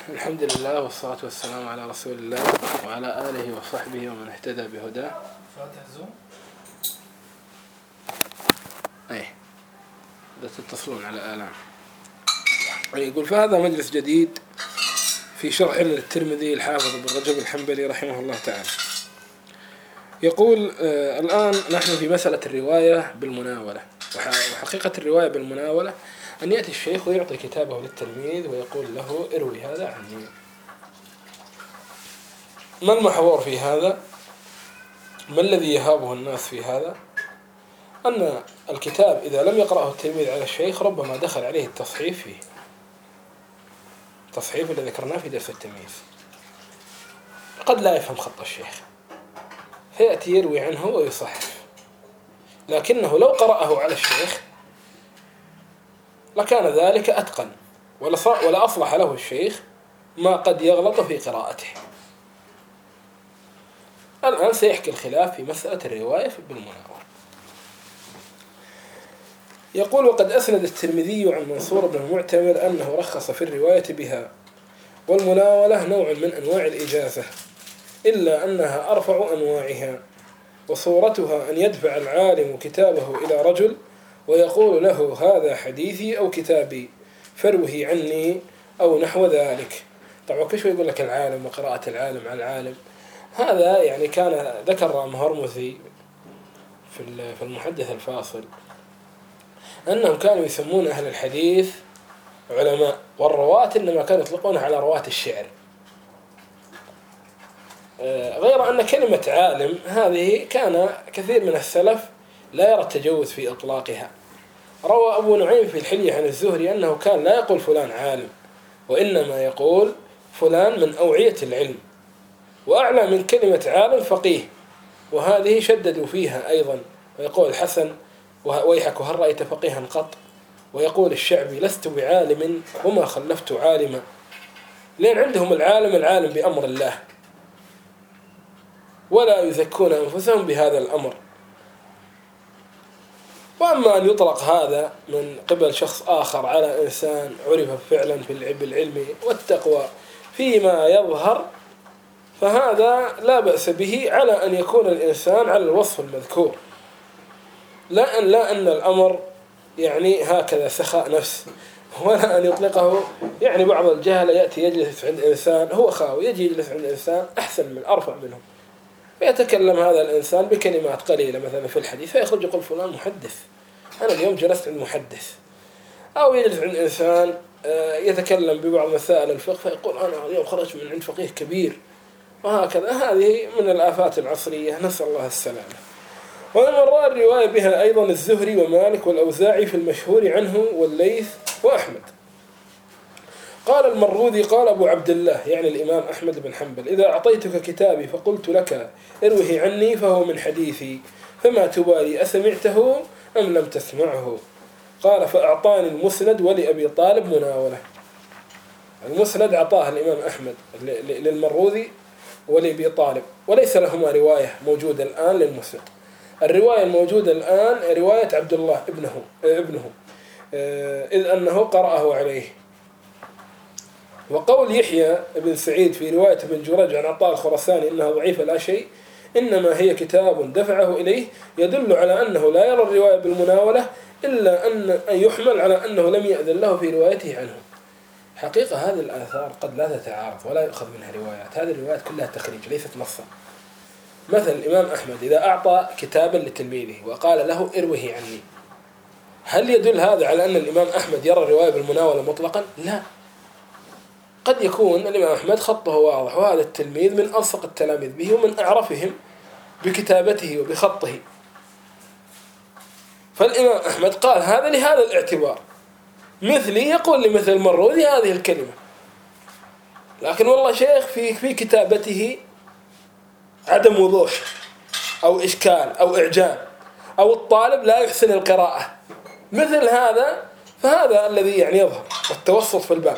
الحمد لله والصلاة والسلام على رسول الله وعلى آله وصحبه ومن اهتدى بهداه. فاتح زوم. لا تتصلون على آلام. يقول فهذا مجلس جديد في شرح للترمذي الحافظ ابن رجب الحنبلي رحمه الله تعالى. يقول الآن نحن في مسألة الرواية بالمناولة، وحقيقة الرواية بالمناولة أن يأتي الشيخ ويعطي كتابه للتلميذ ويقول له اروي هذا عني. ما المحور في هذا؟ ما الذي يهابه الناس في هذا؟ أن الكتاب إذا لم يقرأه التلميذ على الشيخ ربما دخل عليه التصحيف فيه، التصحيف الذي ذكرناه في درس التمييز، قد لا يفهم خط الشيخ فيأتي يروي عنه ويصحف، لكنه لو قرأه على الشيخ لكان ذلك أتقن ولا أصلح له الشيخ ما قد يغلط في قراءته. الآن سيحكي الخلاف في مسألة الرواية بالمناولة. يقول وقد أسند الترمذي عن منصور بن المعتمر أنه رخص في الرواية بها، والمناولة نوع من أنواع الإجازة إلا أنها أرفع أنواعها، وصورتها أن يدفع العالم كتابه إلى رجل ويقول له هذا حديثي أو كتابي فروه عني أو نحو ذلك. طبعا كيف يقول لك العالم وقراءة العالم على العالم؟ هذا يعني كان ذكر مهرمزي في المحدث الفاصل أنهم كانوا يسمون أهل الحديث علماء، والرواة إنما كانوا يطلقون على رواة الشعر، غير أن كلمة عالم هذه كان كثير من السلف لا يرى التجوز في إطلاقها. روى أبو نعيم في الحلية عن الزهري أنه كان لا يقول فلان عالم، وإنما يقول فلان من أوعية العلم، وأعلى من كلمة عالم فقيه، وهذه شددوا فيها أيضا، ويقول الحسن ويحك هل رأيت فقيها قط، ويقول الشعبي لست بعالم وما خلفت عالما، لأن عندهم العالم بأمر الله ولا يزكون أنفسهم بهذا الأمر. وأما أن يطلق هذا من قبل شخص آخر على إنسان عرف فعلا بالعلم والتقوى فيما يظهر فهذا لا بأس به على أن يكون الإنسان على الوصف المذكور، لا أن الأمر يعني هكذا سخاء نفس، ولا أن يطلقه يعني بعض الجهل يأتي يجلس عند إنسان هو خاوي يجي يجلس عند إنسان أحسن من أرفع منهم فيتكلم هذا الإنسان بكلمات قليلة مثلا في الحديث فيخرج يقول فلان محدث، أنا اليوم جلست عند محدث. أو يجلس عند إنسان يتكلم ببعض مسائل الفقه فيقول أنا اليوم خرجت من عند فقيه كبير، وهكذا. هذه من الآفات العصرية نسأل الله السلامة. ومن رأى الرواية بها أيضا الزهري ومالك والأوزاعي في المشهور عنه والليث وأحمد. قال المروذي قال أبو عبد الله يعني الإمام أحمد بن حنبل إذا أعطيتك كتابي فقلت لك اروه عني فهو من حديثي فما تبالي أسمعته أم لم تسمعه. قال فأعطاني المسند ولأبي طالب مناولة. المسند أعطاه الإمام أحمد للمروذي ولأبي طالب، وليس لهما رواية موجودة الآن للمسند. الرواية الموجودة الآن رواية عبد الله ابنه إذ أنه قرأه عليه. وقول يحيى بن سعيد في رواية ابن جريج عن عطاء الخراساني إنها ضعيفة لا شيء إنما هي كتاب دفعه إليه يدل على أنه لا يرى الرواية بالمناولة إلا أن يحمل على أنه لم يأذن له في روايته عنه. حقيقة هذه الآثار قد لا تتعارض ولا يؤخذ منها روايات، هذه الروايات كلها تخريج ليست نصا. مثل الإمام أحمد إذا أعطى كتابا لتلميذه وقال له اروه عني، هل يدل هذا على أن الإمام أحمد يرى الرواية بالمناولة مطلقا؟ لا، قد يكون الإمام أحمد خطه واضح وهذا التلميذ من ألصق التلاميذ به ومن أعرفهم بكتابته وبخطه، فالإمام أحمد قال هذا لهذا الاعتبار، مثلي يقول لمثل المروذي هذه الكلمة، لكن والله شيخ في كتابته عدم وضوح أو إشكال أو إعجاب أو الطالب لا يحسن القراءة مثل هذا، فهذا الذي يعني يظهر والتوسط في الباب،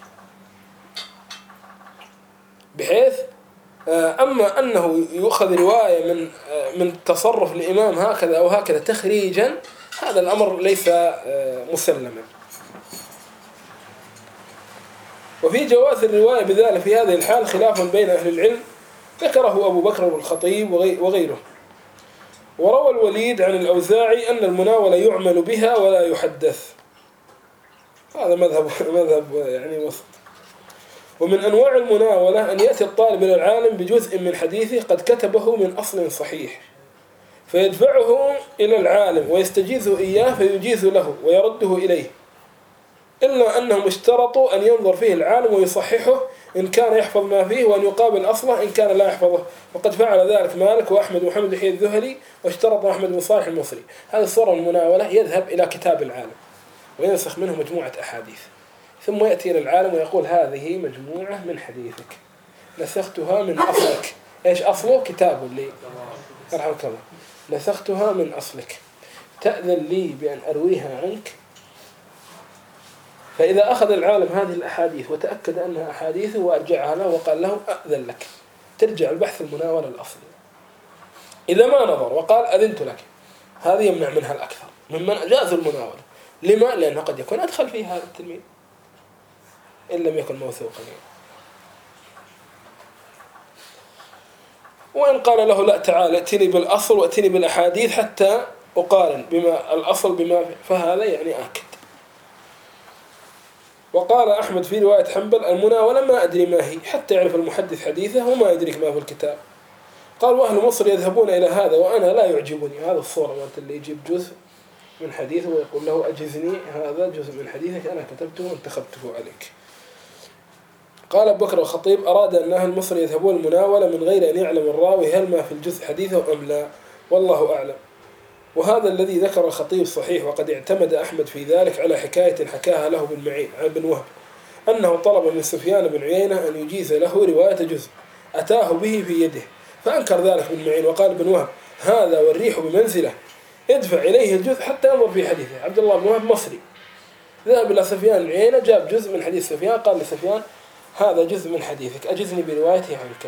بحيث أما أنه يؤخذ رواية من تصرف الإمام هكذا أو هكذا تخريجا هذا الأمر ليس مسلما. وفي جواز الرواية بذلك في هذه الحال خلاف بين أهل العلم ذكره أبو بكر والخطيب وغيره. وروى الوليد عن الأوزاعي أن المناولة يعمل بها ولا يحدث، هذا مذهب يعني وسط. ومن أنواع المناولة أن يأتي الطالب إلى العالم بجزء من حديثه قد كتبه من أصل صحيح فيدفعه إلى العالم ويستجيزه إياه فيجيز له ويرده إليه، إلا أنهم اشترطوا أن ينظر فيه العالم ويصححه إن كان يحفظ ما فيه، وأن يقابل أصله إن كان لا يحفظه، وقد فعل ذلك مالك وأحمد ومحمد بن الذهلي، واشترط أحمد بن صالح المصري. هذه الصورة المناولة، يذهب إلى كتاب العالم وينسخ منه مجموعة أحاديث، ثم يأتي إلى العالم ويقول هذه مجموعة من حديثك نسختها من أصلك. إيش أصله؟ كتاب اللي رحمك الله، نسختها من أصلك، تأذن لي بأن أرويها عنك. فإذا أخذ العالم هذه الأحاديث وتأكد أنها أحاديثه وأرجعها له وقال له أأذن لك، ترجع البحث المناولة الأصلي. إذا ما نظر وقال أذنت لك، هذه يمنع منها الأكثر ممن أجاز المناولة. لما؟ لأنه قد يكون أدخل فيه هذا التلميذ إن لم يكن موثوقا. وإن قال له لا تعال ائتني بالأصل وأتني بالأحاديث حتى أقارن بما الأصل بما فهذا يعني آكد. وقال أحمد في رواية حنبل المناولة ما أدري ما هي حتى يعرف المحدث حديثه وما يدرك ما في الكتاب. قال وأهل مصر يذهبون إلى هذا وأنا لا يعجبني. هذا الصورة مالت اللي يجيب جزء من حديثه ويقول له أجزني هذا جزء من حديثك أنا كتبته وانتخبته عليك. قال أبو بكر الخطيب أراد أن أهل مصر يذهبون المناولة من غير أن يعلم الراوي هل ما في الجزء حديثه أم لا، والله أعلم. وهذا الذي ذكر الخطيب صحيح، وقد اعتمد أحمد في ذلك على حكاية حكاها له بن معين عن بن وهب أنه طلب من سفيان بن عيينة أن يجيز له رواية جزء أتاه به في يده، فأنكر ذلك بن معين وقال بن وهب هذا والريح بمنزله، ادفع إليه الجزء حتى ينظر في حديثه. عبد الله بن وهب مصري ذهب إلى سفيان بن عيينة جاب جزء من حديث سفيان، قال لسفيان هذا جزء من حديثك أجزني بروايته عنك،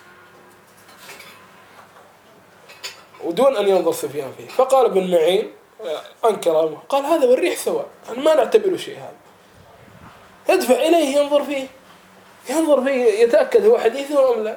ودون أن ينظر سفيان فيه. فقال ابن معين أنكر، قال هذا والريح سواء، ما نعتبره شيء، هذا ادفع إليه ينظر فيه يتأكد هو حديثه أم لا.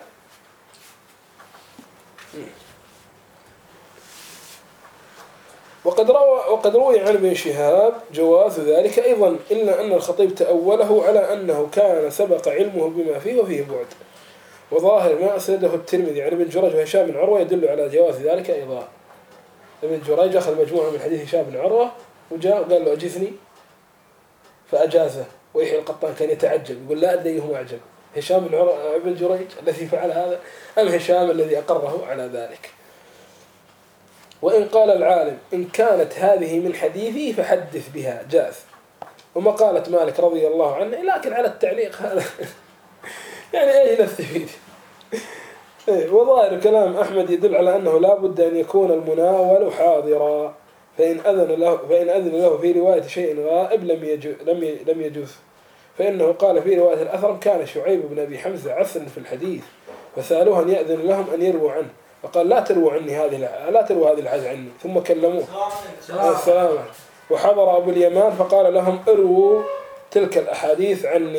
وقد روي عن ابن شهاب جواز ذلك أيضا، إلا أن الخطيب تأوله على أنه كان سبق علمه بما فيه وفيه بعد، وظاهر ما أسنده الترمذي عن ابن جريج وهشام بن عروة يدل على جواز ذلك أيضا. ابن جريج أخذ مجموعة من حديث هشام بن عروة وجاء قال له أجزني فأجازه، ويحيى القطان كان يتعجب يقول لا أدري هو أعجب هشام بن عروة ابن جريج الذي فعل هذا أم هشام الذي أقره على ذلك. وإن قال العالم إن كانت هذه من حديثي فحدث بها جاز، وما قالت مالك رضي الله عنه، لكن على التعليق هذا يعني أي نستفيد. وظاهر كلام أحمد يدل على أنه لا بد أن يكون المناول حاضرا، فإن أذن له في رواية شيء غائب لم يجوز، فإنه قال في رواية الأثرم كان شعيب بن أبي حمزة عسرا في الحديث فسألوه أن يأذن لهم أن يرووا عنه، فقال لا ترووا هذه الحديث عني، ثم كلموه السلام. وحضر أبو اليمان فقال لهم ارووا تلك الأحاديث عني.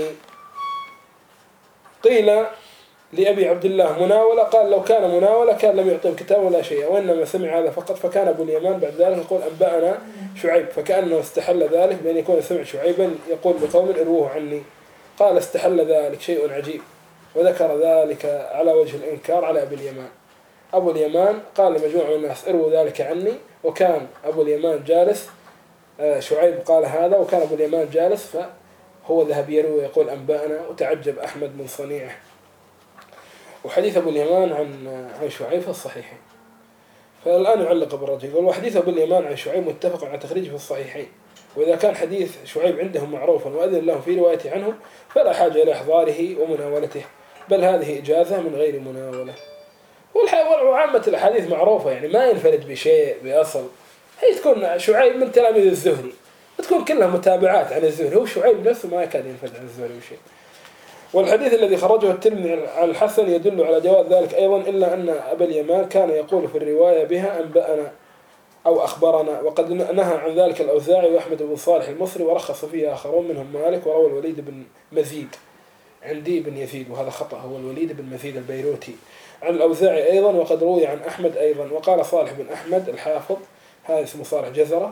قيل لأبي عبد الله مناولة، قال لو كان مناولة كان لم يعطيه كتاب ولا شيء، وإنما سمع هذا فقط. فكان أبو اليمان بعد ذلك يقول أنبأنا شعيب، فكأنه استحل ذلك بأن يكون سمع شعيبا يقول لقوم ارووه عني. قال استحل ذلك شيء عجيب، وذكر ذلك على وجه الإنكار على أبي اليمان. أبو اليمان قال لمجموعة من الناس ارووا ذلك عني، وكان أبو اليمان جالس، شعيب قال هذا وكان أبو اليمان جالس، فهو ذهب يروي ويقول أنبأنا، وتعجب أحمد من صنيعه. وحديث أبو اليمان عن شعيب في الصحيحين. فالآن يعلق بالرجل، يقول وحديث أبو اليمان عن شعيب متفق على تخريجه في الصحيحين، وإذا كان حديث شعيب عندهم معروفا وأذن لهم في روايته عنه فلا حاجة إلى إحضاره ومناولته، بل هذه إجازة من غير مناولة. وعامة الأحاديث معروفة، يعني ما ينفرد بشيء بأصل، هي تكون شعيب من تلاميذ الزهري تكون كلها متابعات عن الزهري، هو شعيب نفسه ما يكاد ينفرد عن الزهري وشيء. والحديث الذي خرجه الترمذي عن الحسن يدل على جواز ذلك أيضا، إلا أن أبا اليمان كان يقول في الرواية بها أنبأنا أو أخبرنا، وقد نهى عن ذلك الأوزاعي وأحمد بن صالح المصري، ورخص فيه آخرون منهم مالك وروى الوليد بن مزيد عندي بن يزيد وهذا خطأ، هو الوليد بن مزيد البيروتي. عن الأوزاعي أيضا، وقد روي عن أحمد أيضا. وقال صالح بن أحمد الحافظ، هذا اسمه صالح جزرة،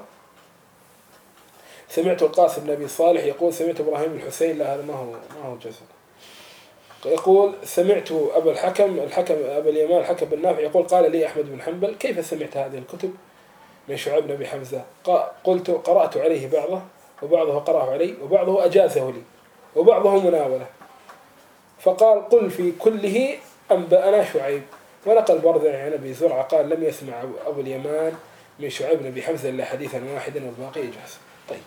سمعت القاسم بن أبي صالح يقول سمعت إبراهيم الحسين، لا هذا ما هو جزرة، يقول سمعت أبا الحكم أبا اليمان الحكم بن نافع يقول قال لي أحمد بن حنبل كيف سمعت هذه الكتب من شعيب بن أبي حمزة؟ قلت قرأت عليه وبعضه قرأه علي وبعضه أجازه لي وبعضه مناولة. فقال قل في كله أنبأنا شعيب. ونقل برزع عن أبي زرعة قال لم يسمع أبو اليمان من شعيب بن أبي حمزة إلا حديثا واحدا والباقي إجازة. طيب،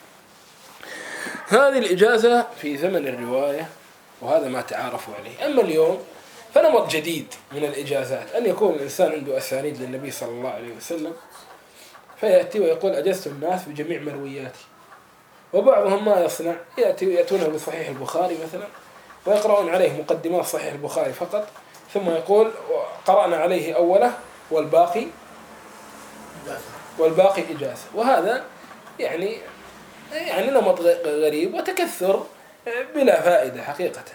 هذه الإجازة في زمن الرواية، وهذا ما تعارفوا عليه. أما اليوم فنمط جديد من الإجازات، أن يكون الإنسان عنده أسانيد للنبي صلى الله عليه وسلم فيأتي ويقول أجزت الناس بجميع مروياتي. وبعضهم ما يصنع، يأتونه بصحيح البخاري مثلا ويقرؤون عليه مقدمات صحيح البخاري فقط، ثم يقول قرأنا عليه أوله والباقي إجازة. وهذا يعني نمط غريب وتكثر بلا فائدة حقيقة،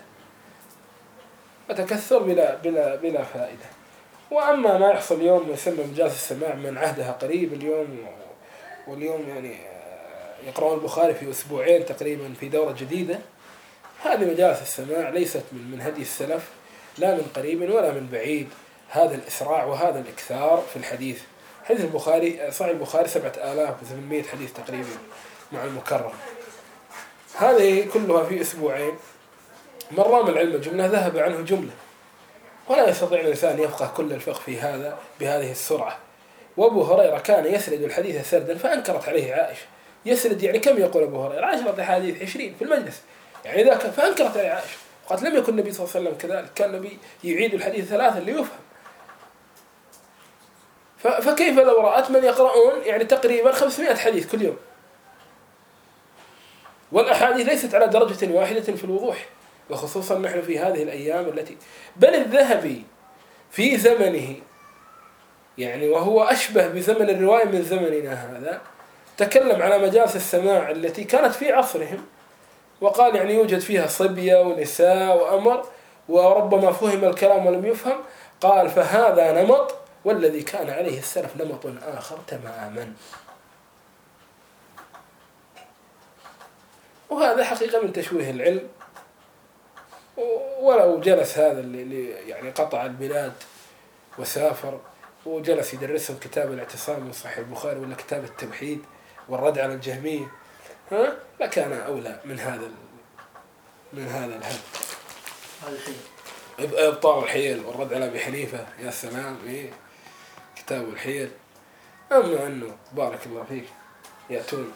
وتكثر بلا فائدة. وأما ما يحصل اليوم يسمى مجالس السماع من عهدها قريب، واليوم يعني يقرؤون البخاري في أسبوعين تقريبا في دورة جديدة. هذه مجالس السماع ليست من هدي السلف لا من قريب ولا من بعيد، هذا الإسراع وهذا الإكثار في الحديث. حديث البخاري صحيح البخاري 7800 حديث تقريبا مع المكرر، هذه كلها في أسبوعين. من رام العلم جملة ذهب عنه جملة، ولا يستطيع الإنسان يفقه كل الفقه في هذا بهذه السرعة. وأبو هريرة كان يسرد الحديث سردا فأنكرت عليه عائشة. يسرد يعني كم يقول أبو هريرة؟ 10 أحاديث 20 في المجلس، يعني ذاك فأنكرت عليه عائشة. وقد لم يكن النبي صلى الله عليه وسلم كذلك، كان النبي يعيد الحديث 3 ليفهم. فكيف لو رأت من يقرؤون يعني تقريبا 500 حديث كل يوم، والأحاديث ليست على درجة واحدة في الوضوح، وخصوصا نحن في هذه الأيام التي بل الذهبي في زمنه يعني وهو أشبه بزمن الرواية من زمننا هذا تكلم على مجالس السماع التي كانت في عصرهم، وقال يعني يوجد فيها صبية ونساء وأمر، وربما فهم الكلام ولم يفهم. قال فهذا نمط، والذي كان عليه السلف نمط آخر تماما. وهذا حقيقة من تشويه العلم. ولو جلس هذا اللي يعني قطع البلاد وسافر وجلس يدرسهم كتاب الاعتصام من صحيح البخاري ولا كتاب التوحيد والرد على الجهمية، لكان أولى من هذا الهم. إبطال الحيل والرد على أبي حنيفة، يا سلام، كتاب الحيل. أما أنه بارك الله فيك يأتون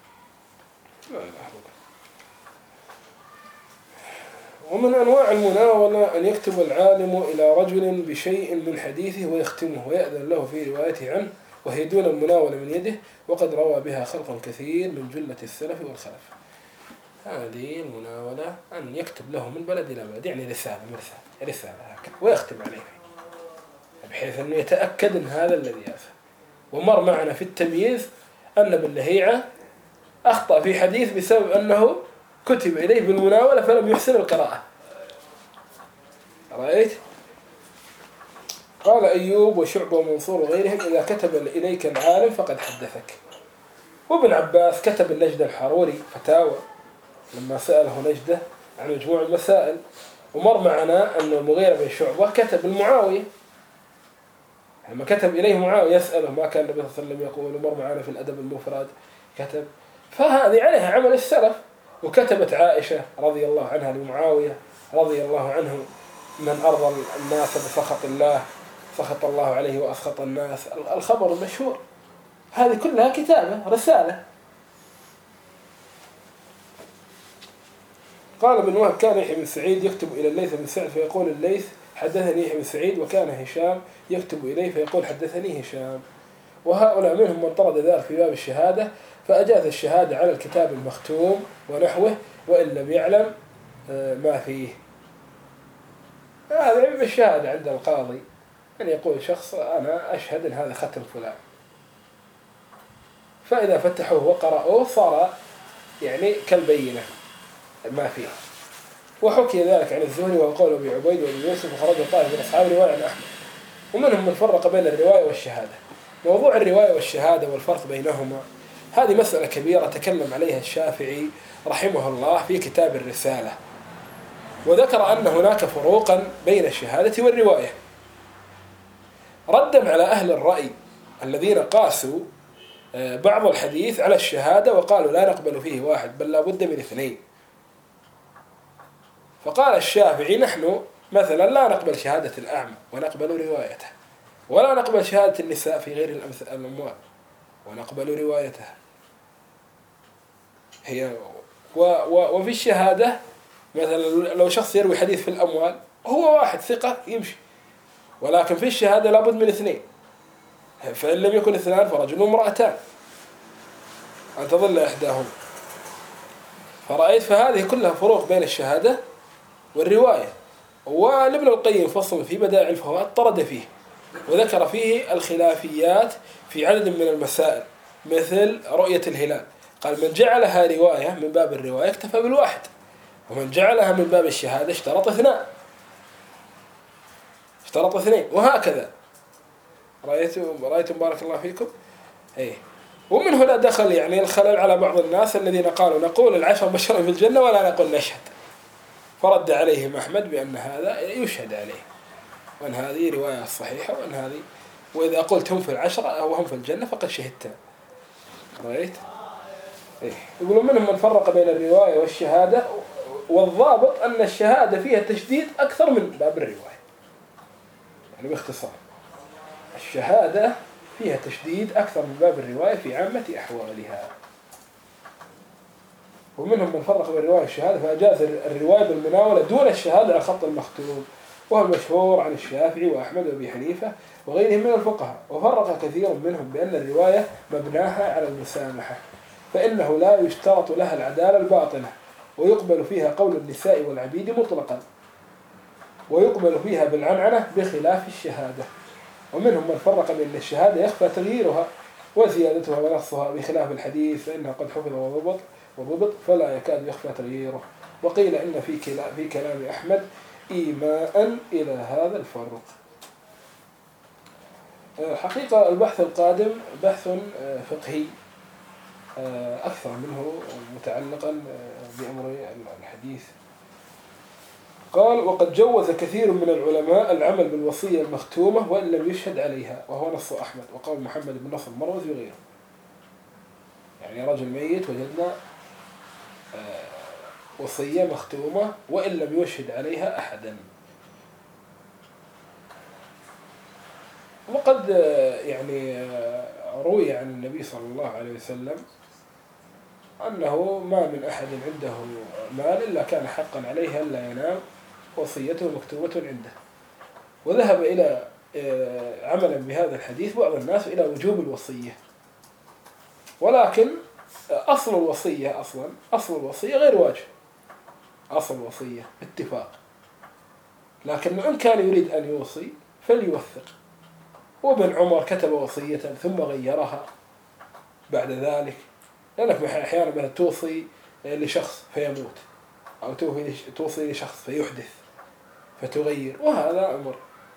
ومن أنواع المناولة أن يكتب العالم إلى رجل بشيء من حديثه ويختمه ويأذن له في روايته عنه، وهي دون المناولة من يده، وقد روى بها خلق كثير من جلة السلف والخلف. هذه المناولة أن يكتب له من بلد إلى بلد، يعني رسالة هكذا ويختم عليه بحيث أنه يتأكد أن هذا الذي يفهم. ومر معنا في التمييز أن ابن لهيعة أخطأ في حديث بسبب أنه كتب إليه بالمناولة فلم يحسن القراءة. رأيت؟ قال أيوب وشعبة ومنصور وغيرهم إذا كتب إليك العالم فقد حدثك. وابن عباس كتب النجدة الحروري فتاوى لما سأله نجدة عن مجموع المسائل. ومر معنا أن المغيرة بن شعبة كتب المعاوية، لما كتب إليه معاوية يسأله ما كان النبي صلى الله عليه وسلم يقول. ومر معنا في الأدب المفرد كتب. فهذه عليها عمل السلف. وكتبت عائشة رضي الله عنها لمعاوية رضي الله عنه من أرضى الناس بسخط الله سخط الله عليه وأسخط الناس، الخبر المشهور. هذه كلها كتابة رسالة. قال ابن وهب كان يحيى بن سعيد يكتب إلى الليث بن سعد فيقول الليث حدثني يحيى بن سعيد، وكان هشام يكتب إليه فيقول حدثني هشام. وهؤلاء منهم من طرد ذلك في باب الشهادة فأجاز الشهادة على الكتاب المختوم ونحوه وإن لم يعلم ما فيه. هذا علم الشهادة عند القاضي أن يقول شخص أنا أشهد أن هذا ختم فلان، فإذا فتحوه وقرأوه صار يعني كالبينة ما فيه. وحكي ذلك عن الزهري وقول أبي عبيد وأبي يوسف وخرج طائف من أصحاب الرواية عن أحمد. ومنهم من فرق بين الرواية والشهادة. موضوع الرواية والشهادة والفرق بينهما هذه مسألة كبيرة تكلم عليها الشافعي رحمه الله في كتاب الرسالة، وذكر أن هناك فروقا بين الشهادة والرواية، ردا على أهل الرأي الذين قاسوا بعض الحديث على الشهادة وقالوا لا نقبل فيه واحد بل لا بد من اثنين. فقال الشافعي نحن مثلا لا نقبل شهادة الأعمى ونقبل روايته، ولا نقبل شهادة النساء في غير الأموال ونقبل روايتها هي. وفي الشهادة مثلا لو شخص يروي حديث في الأموال هو واحد ثقة يمشي، ولكن في الشهادة لابد من اثنين، فإن لم يكن اثنان فرجل وامرأتان أن تظل إحداهما. فرأيت فهذه كلها فروق بين الشهادة والرواية. ولابن القيم فصل في بدائع الفوائد طرد فيه وذكر فيه الخلافيات في عدد من المسائل، مثل رؤية الهلال قال من جعلها رواية من باب الرواية اكتفى بالواحد، ومن جعلها من باب الشهادة اشترط اثنين، وهكذا. رأيتم بارك الله فيكم. ومن هنا دخل يعني الخلل على بعض الناس الذين قالوا نقول العشر بشر في الجنة ولا نقول نشهد، فرد عليهم أحمد بأن هذا يشهد عليه، وأن هذه رواية صحيحة، وأن هذه وإذا قلت هم في العشرة أو هم في الجنة فقد شهدت. رأيت؟ يقولون منهم من فرق بين الرواية والشهادة، والضابط أن الشهادة فيها تشديد أكثر من باب الرواية. يعني باختصار الشهادة فيها تشديد أكثر من باب الرواية في عامة أحوالها. ومنهم من فرق بين الرواية والشهادة فأجاز الرواية بالمناولة دون الشهادة على خط المختوم، وهو المشهور عن الشافعي وأحمد وأبي حنيفة وغيرهم من الفقهاء. وفرق كثير منهم بأن الرواية مبناها على المسامحة، فإنه لا يشترط لها العدالة الباطنة، ويقبل فيها قول النساء والعبيد مطلقا، ويقبل فيها بالعنعنة بخلاف الشهادة. ومنهم من فرق بأن الشهادة يخفى تغييرها وزيادتها ونقصها بخلاف الحديث، فإنها قد حفظ وضبط فلا يكاد يخفى تغييره. وقيل إن في كلام أحمد إيماء إلى هذا الفرق. حقيقة البحث القادم بحث فقهي أكثر منه متعلقا بأمر الحديث. قال وقد جوز كثير من العلماء العمل بالوصية المختومة وإن لم يشهد عليها، وهو نص أحمد وقال محمد بن نصر المروزي وغيره. يعني رجل ميت وجدنا وصية مختومة وإن لم يشهد عليها أحدا. وقد يعني روي عن النبي صلى الله عليه وسلم أنه ما من أحد عنده مال إلا كان حقا عليه ألا ينام وصيته مكتوبة عنده. وذهب إلى عملا بهذا الحديث بعض الناس إلى وجوب الوصية، ولكن أصل الوصية غير واجب، أصل الوصية اتفاق، لكن إن كان يريد أن يوصي فليوثق. وابن عمر كتب وصية ثم غيرها بعد ذلك، لأنك أحيانا مثلا توصي لشخص فيموت، أو توصي لشخص فيحدث فتغير، وهذا أمر.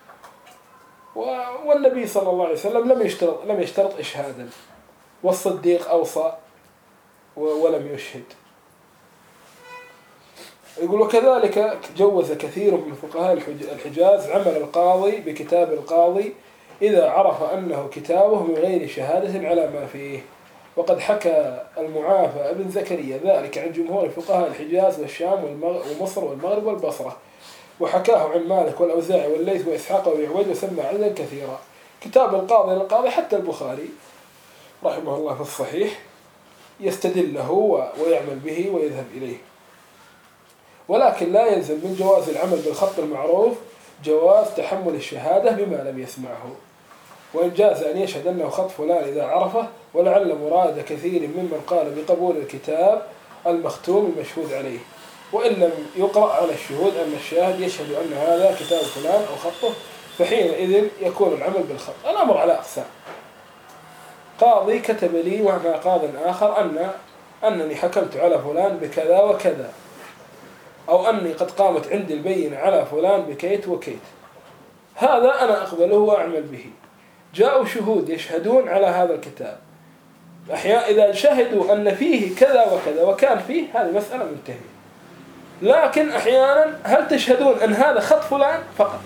والنبي صلى الله عليه وسلم لم يشترط إشهادا، والصديق أوصى ولم يشهد. يقول وكذلك جوز كثير من فقهاء الحجاز عمل القاضي بكتاب القاضي إذا عرف أنه كتابه من غير شهادة على ما فيه. وقد حكى المعافى ابن زكريا ذلك عن جمهور فقهاء الحجاز والشام ومصر والمغرب والبصرة، وحكاه عن مالك والأوزاعي والليث وإسحاق ويعود وسمى عددا كثيرا. كتاب القاضي للقاضي حتى البخاري رحمه الله في الصحيح يستدل له ويعمل به ويذهب إليه. ولكن لا يلزم من جواز العمل بالخط المعروف جواز تحمل الشهادة بما لم يسمعه، وإن جاز أن يشهد أنه خط فلان إذا عرفه. ولعل مراد كثير ممن قال بقبول الكتاب المختوم المشهود عليه، وإن لم يقرأ على الشهود أن الشاهد يشهد أن هذا كتاب فلان أو خطه، فحينئذ يكون العمل بالخط. الأمر على أقسام. قاضي كتب لي ومع قاض آخر أنني حكمت على فلان بكذا وكذا، أو أني قد قامت عندي البينة على فلان بكيت وكيت، هذا أنا أقبله وأعمل به. جاءوا شهود يشهدون على هذا الكتاب، أحيانا إذا شهدوا أن فيه كذا وكذا وكان فيه، هذه مسألة منتهية. لكن أحيانا هل تشهدون أن هذا خط فلان فقط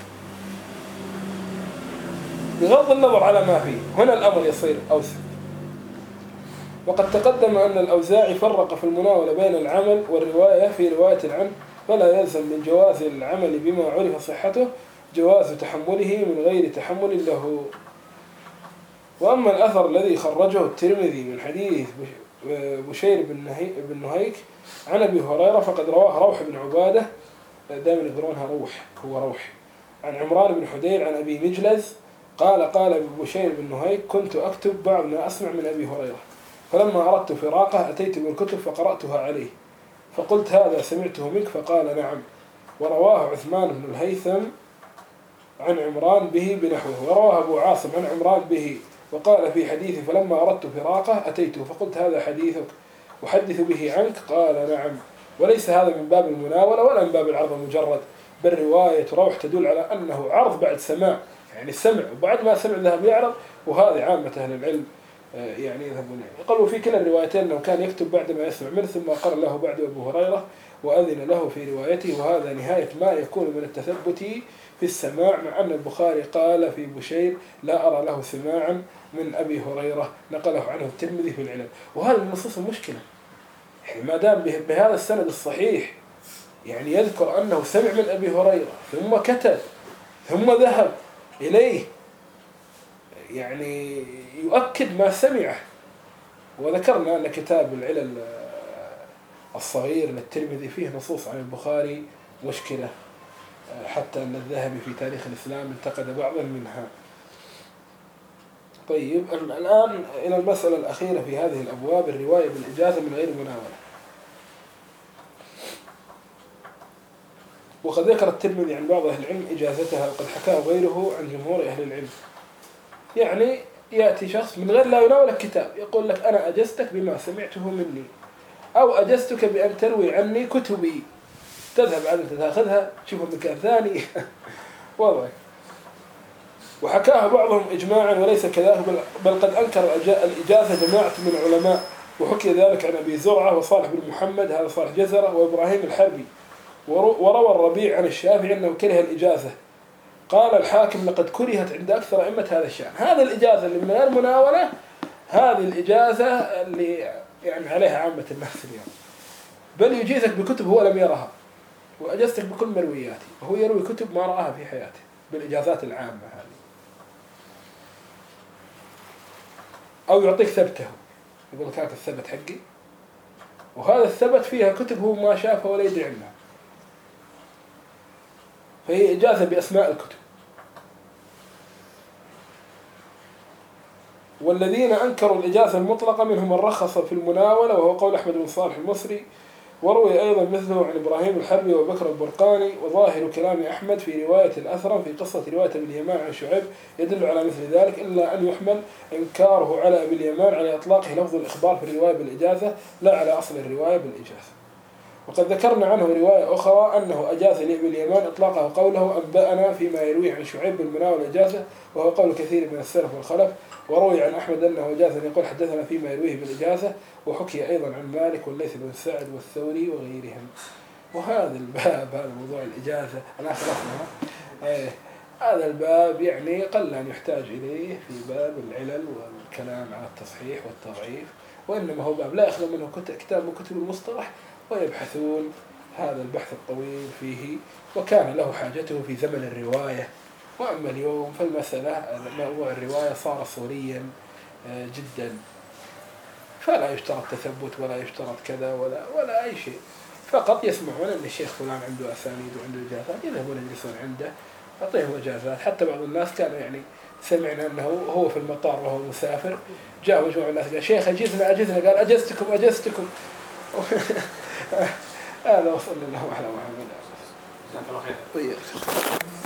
بغض النظر على ما فيه؟ هنا الأمر يصير أوسع. وقد تقدم أن الأوزاعي فرق في المناولة بين العمل والرواية في رواية عنه، فلا يلزم من جواز العمل بما عرف صحته جواز تحمله من غير تحمل له. وأما الأثر الذي خرجه الترمذي من حديث بشير بن نهيك عن أبي هريرة فقد رواه روح بن عبادة، دائما يقولونها روح، هو روح، عن عمران بن حدير عن أبي مجلز قال بشير بن نهيك: كنت أكتب بعض ما أسمع من أبي هريرة، فلما أردت فراقه أتيت بالكتب فقرأتها عليه، فقلت: هذا سمعته منك؟ فقال: نعم. ورواه عثمان بن الهيثم عن عمران به بنحوه. ورواه أبو عاصم عن عمران به وقال في حديث: فلما أردت فراقه أتيته فقلت: هذا حديثك أحدث به عنك؟ قال: نعم. وليس هذا من باب المناولة ولا من باب العرض المجرد، بل رواية روح تدل على أنه عرض بعد سماع، يعني سمع وبعد ما سمع ذهب يعرض. وهذه عامة أهل العلم يعني يذهبون يقولوا في كلا الروايتين أنه كان يكتب بعد ما يسمع منه، ثم قرأ له بعد أبو هريرة وأذن له في روايته، وهذا نهاية ما يكون من التثبت في السماع، مع أن البخاري قال في بشير: لا أرى له سماعا من أبي هريرة، نقله عنه الترمذي في العلل. وهذا من نصوص المشكلة، يعني ما دام بهذا السند الصحيح يعني يذكر أنه سمع من أبي هريرة ثم كتب ثم ذهب إليه، يعني يؤكد ما سمعه. وذكرنا أن كتاب العلل الصغير للترمذي فيه نصوص عن البخاري مشكلة، حتى أن الذهبي في تاريخ الإسلام انتقد بعضا منها. طيب، الآن إلى المسألة الأخيرة في هذه الأبواب: الرواية بالإجازة من غير مناولة. وقد ذكر الترمذي عن بعض أهل العلم إجازتها، وقد حكاه غيره عن جمهور أهل العلم. يعني يأتي شخص من غير لا يناول الكتاب يقول لك: أنا أجزتك بما سمعته مني، أو أجزتك بأن تروي عني كتبي، تذهب عن تأخذها تشوفها مكان ثاني وضعك. وحكاها بعضهم إجماعا وليس كذلك، بل قد أنكر الإجازة جماعة من العلماء، وحكي ذلك عن أبي زرعة وصالح بن محمد، هذا صالح جزرة، وإبراهيم الحربي. وروى الربيع عن الشافعي أنه كره الإجازة. قال الحاكم: لقد كرهت عند أكثر أئمة هذا الشأن. هذه الإجازة اللي من غير مناولة، هذه الإجازة اللي يعني عليها عامة الناس اليوم، بل يجيزك بكتب هو لم يرها، وأجازتك بكل مروياتي، وهو يروي كتب ما رآها في حياته بالإجازات العامة هذه. أو يعطيك ثبته، يقول لك: هذا الثبت حقي، وهذا الثبت فيها كتب هو ما شافها ولا يدري عنها، فهي إجازة بأسماء الكتب. والذين أنكروا الإجازة المطلقة منهم من رخص في المناولة، وهو قول أحمد بن صالح المصري. وروي أيضا مثله عن إبراهيم الحربي وبكر البرقاني. وظاهر كلام أحمد في رواية الأثرم في قصة رواية أبي اليمان عن شعيب يدل على مثل ذلك، إلا أن يحمل إنكاره على أبي اليمان على إطلاقه لفظ الإخبار في الرواية بالإجازة، لا على أصل الرواية بالإجازة. وقد ذكرنا عنه رواية أخرى أنه أجاز لأبي اليمان إطلاقه قوله: أنبأنا فيما يرويه عن شعيب بالمناولة الإجازة، وهو قول كثير من السلف والخلف. وروي عن أحمد أنه أجاز أن يقول: حدثنا فيما يرويه بالإجازة. وحكي أيضا عن مالك والليث بن سعد والثوري وغيرهم. وهذا الباب، هذا موضوع الإجازة أنا خلصنا هذا الباب يعني قل أن يحتاج إليه في باب العلل والكلام على التصحيح والتضعيف، وإنما هو باب لا يخلو منه كتاب من كتب المصطلح، ويبحثون هذا البحث الطويل فيه، وكان له حاجته في زمن الرواية. وأما اليوم فالمسألة موضوع الرواية صار صوريا جدا، فلا يشترط تثبت ولا يشترط كذا ولا أي شيء، فقط يسمعون أن الشيخ فلان عنده أسانيد وعنده إجازات، يذهبون يجلسون عنده يعطيهم إجازات. حتى بعض الناس كانوا يعني سمعنا أنه هو في المطار وهو مسافر جاء مجموعة من الناس قال: شيخ أجزنا، قال: أجزتكم هذا وصلنا له على محمد.